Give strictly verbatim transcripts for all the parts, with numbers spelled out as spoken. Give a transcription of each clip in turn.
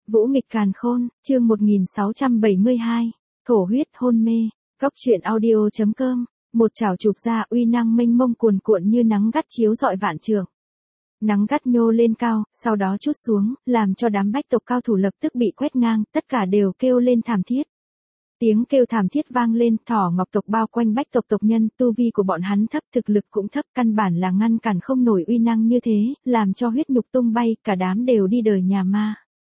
Vũ nghịch càn khôn, chương một nghìn sáu trăm bảy mươi hai, thổ huyết hôn mê, góc truyện audio.com, một chảo chụp ra uy năng mênh mông cuồn cuộn như nắng gắt chiếu rọi vạn trường. Nắng gắt nhô lên cao, sau đó trút xuống, làm cho đám bách tộc cao thủ lập tức bị quét ngang, tất cả đều kêu lên thảm thiết. Tiếng kêu thảm thiết vang lên, thỏ ngọc tộc bao quanh bách tộc tộc nhân, tu vi của bọn hắn thấp, thực lực cũng thấp, căn bản là ngăn cản không nổi uy năng như thế, làm cho huyết nhục tung bay, cả đám đều đi đời nhà ma.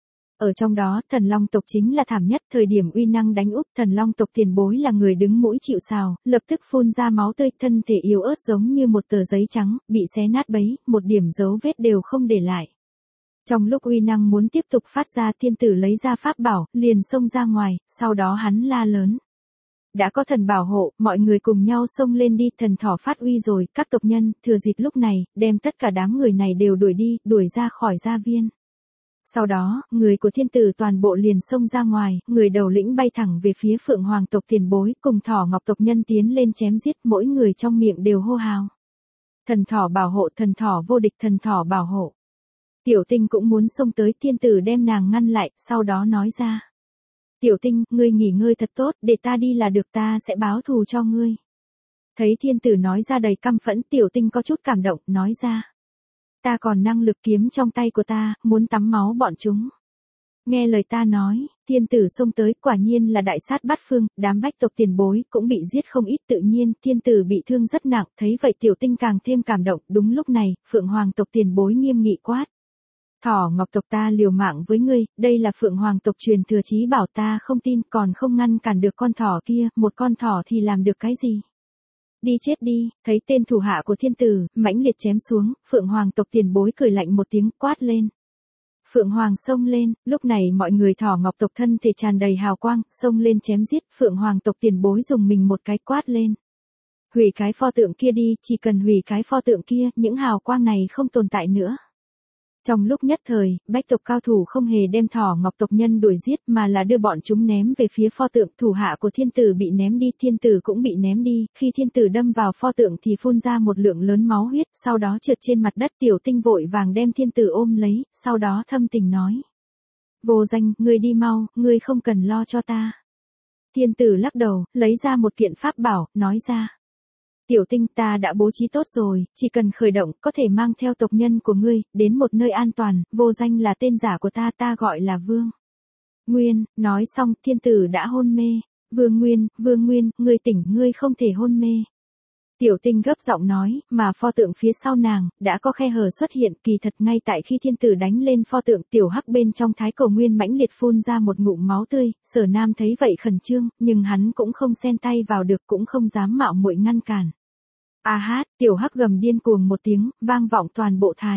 Ở trong đó, thần long tộc chính là thảm nhất, thời điểm uy năng đánh úp, thần long tộc tiền bối là người đứng mũi chịu sào, lập tức phun ra máu tươi, thân thể yếu ớt giống như một tờ giấy trắng, bị xé nát bấy, một điểm dấu vết đều không để lại. Trong lúc uy năng muốn tiếp tục phát ra, thiên tử lấy ra pháp bảo, liền xông ra ngoài, sau đó hắn la lớn. Đã có thần bảo hộ, mọi người cùng nhau xông lên đi, thần thỏ phát uy rồi, các tộc nhân, thừa dịp lúc này, đem tất cả đám người này đều đuổi đi, đuổi ra khỏi gia viên. Sau đó, người của thiên tử toàn bộ liền xông ra ngoài, người đầu lĩnh bay thẳng về phía phượng hoàng tộc tiền bối, cùng thỏ ngọc tộc nhân tiến lên chém giết, mỗi người trong miệng đều hô hào. Thần thỏ bảo hộ, thần thỏ vô địch, thần thỏ bảo hộ. Tiểu Tinh cũng muốn xông tới, thiên tử đem nàng ngăn lại, sau đó nói ra. Tiểu Tinh, ngươi nghỉ ngơi thật tốt, để ta đi là được, ta sẽ báo thù cho ngươi. Thấy thiên tử nói ra đầy căm phẫn, Tiểu Tinh có chút cảm động, nói ra. Ta còn năng lực kiếm trong tay của ta, muốn tắm máu bọn chúng. Nghe lời ta nói, thiên tử xông tới, quả nhiên là đại sát bát phương, đám bách tộc tiền bối cũng bị giết không ít, tự nhiên, thiên tử bị thương rất nặng, thấy vậy Tiểu Tinh càng thêm cảm động, đúng lúc này, phượng hoàng tộc tiền bối nghiêm nghị quát. Thỏ ngọc tộc ta liều mạng với ngươi, đây là phượng hoàng tộc truyền thừa chí bảo, ta không tin, còn không ngăn cản được con thỏ kia, một con thỏ thì làm được cái gì? Đi chết đi, thấy tên thủ hạ của thiên tử, mãnh liệt chém xuống, phượng hoàng tộc tiền bối cười lạnh một tiếng, quát lên. Phượng hoàng xông lên, lúc này mọi người thỏ ngọc tộc thân thể tràn đầy hào quang, xông lên chém giết, phượng hoàng tộc tiền bối dùng mình một cái quát lên. Hủy cái pho tượng kia đi, chỉ cần hủy cái pho tượng kia, những hào quang này không tồn tại nữa. Trong lúc nhất thời, bách tộc cao thủ không hề đem thỏ ngọc tộc nhân đuổi giết mà là đưa bọn chúng ném về phía pho tượng, thủ hạ của thiên tử bị ném đi, thiên tử cũng bị ném đi, khi thiên tử đâm vào pho tượng thì phun ra một lượng lớn máu huyết, sau đó trượt trên mặt đất. Tiểu Tinh vội vàng đem thiên tử ôm lấy, sau đó thâm tình nói. Vô danh, ngươi đi mau, ngươi không cần lo cho ta. Thiên tử lắc đầu, lấy ra một kiện pháp bảo, nói ra. Tiểu Tinh, ta đã bố trí tốt rồi, chỉ cần khởi động, có thể mang theo tộc nhân của ngươi, đến một nơi an toàn, vô danh là tên giả của ta, ta gọi là Vương Nguyên. Nói xong, thiên tử đã hôn mê. Vương Nguyên, Vương Nguyên, ngươi tỉnh, ngươi không thể hôn mê. Tiểu Tinh gấp giọng nói, mà pho tượng phía sau nàng, đã có khe hở xuất hiện, kỳ thật ngay tại khi thiên tử đánh lên pho tượng, tiểu hắc bên trong thái cổ nguyên mãnh liệt phun ra một ngụm máu tươi, Sở Nam thấy vậy khẩn trương, nhưng hắn cũng không xen tay vào được, cũng không dám mạo muội ngăn cản. A hát, tiểu hắc gầm điên cuồng một tiếng, vang vọng toàn bộ thái.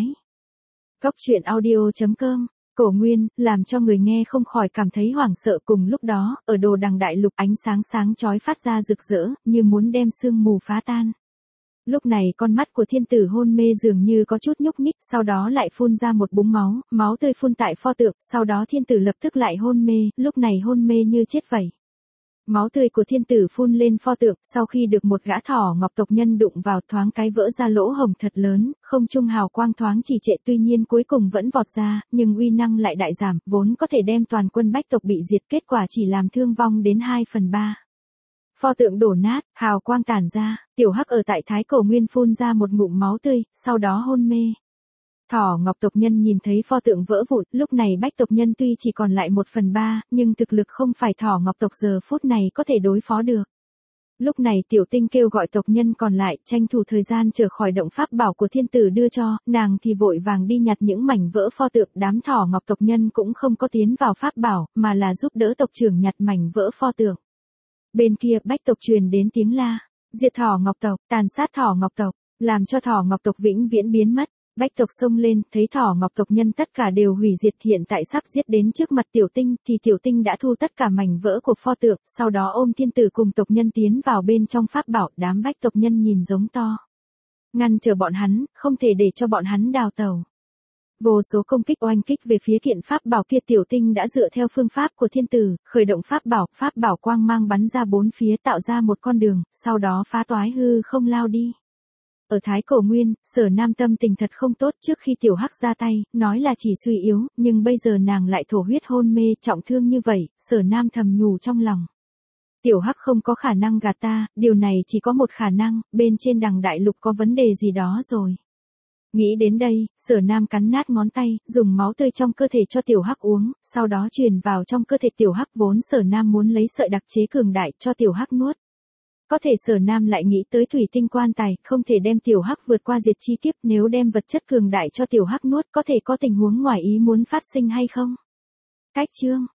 Góc truyện audio.com, cổ nguyên, làm cho người nghe không khỏi cảm thấy hoảng sợ. Cùng lúc đó, ở đồ đằng đại lục ánh sáng sáng chói phát ra rực rỡ, như muốn đem sương mù phá tan. Lúc này con mắt của thiên tử hôn mê dường như có chút nhúc nhích, sau đó lại phun ra một búng máu, máu tươi phun tại pho tượng, sau đó thiên tử lập tức lại hôn mê, lúc này hôn mê như chết vậy. Máu tươi của thiên tử phun lên pho tượng, sau khi được một gã thỏ ngọc tộc nhân đụng vào thoáng cái vỡ ra lỗ hổng thật lớn, không trung hào quang thoáng trì trệ, tuy nhiên cuối cùng vẫn vọt ra, nhưng uy năng lại đại giảm, vốn có thể đem toàn quân bách tộc bị diệt, kết quả chỉ làm thương vong đến hai phần ba. Pho tượng đổ nát, hào quang tản ra, tiểu hắc ở tại thái cổ nguyên phun ra một ngụm máu tươi, sau đó hôn mê. Thỏ ngọc tộc nhân nhìn thấy pho tượng vỡ vụn, lúc này bách tộc nhân tuy chỉ còn lại một phần ba, nhưng thực lực không phải thỏ ngọc tộc giờ phút này có thể đối phó được. Lúc này Tiểu Tinh kêu gọi tộc nhân còn lại, tranh thủ thời gian trở khỏi động pháp bảo của thiên tử đưa cho, nàng thì vội vàng đi nhặt những mảnh vỡ pho tượng. Đám thỏ ngọc tộc nhân cũng không có tiến vào pháp bảo, mà là giúp đỡ tộc trưởng nhặt mảnh vỡ pho tượng. Bên kia bách tộc truyền đến tiếng la, diệt thỏ ngọc tộc, tàn sát thỏ ngọc tộc, làm cho thỏ ngọc tộc vĩnh viễn biến mất. Bách tộc xông lên, thấy thỏ ngọc tộc nhân tất cả đều hủy diệt, hiện tại sắp giết đến trước mặt Tiểu Tinh, thì Tiểu Tinh đã thu tất cả mảnh vỡ của pho tượng, sau đó ôm thiên tử cùng tộc nhân tiến vào bên trong pháp bảo. Đám bách tộc nhân nhìn giống to, ngăn chờ bọn hắn, không thể để cho bọn hắn đào tẩu. Vô số công kích oanh kích về phía kiện pháp bảo kia. Tiểu Tinh đã dựa theo phương pháp của thiên tử, khởi động pháp bảo, pháp bảo quang mang bắn ra bốn phía tạo ra một con đường, sau đó phá toái hư không lao đi. Ở Thái Cổ Nguyên, Sở Nam tâm tình thật không tốt trước khi tiểu hắc ra tay, nói là chỉ suy yếu, nhưng bây giờ nàng lại thổ huyết hôn mê trọng thương như vậy, Sở Nam thầm nhủ trong lòng. Tiểu hắc không có khả năng gạt ta, điều này chỉ có một khả năng, bên trên đằng đại lục có vấn đề gì đó rồi. Nghĩ đến đây, Sở Nam cắn nát ngón tay, dùng máu tươi trong cơ thể cho tiểu hắc uống, sau đó truyền vào trong cơ thể tiểu hắc vốn Sở Nam muốn lấy sợi đặc chế cường đại cho tiểu hắc nuốt. Có thể Sở Nam lại nghĩ tới thủy tinh quan tài, không thể đem tiểu hắc vượt qua diệt chi kiếp, nếu đem vật chất cường đại cho tiểu hắc nuốt có thể có tình huống ngoài ý muốn phát sinh hay không? Cách chương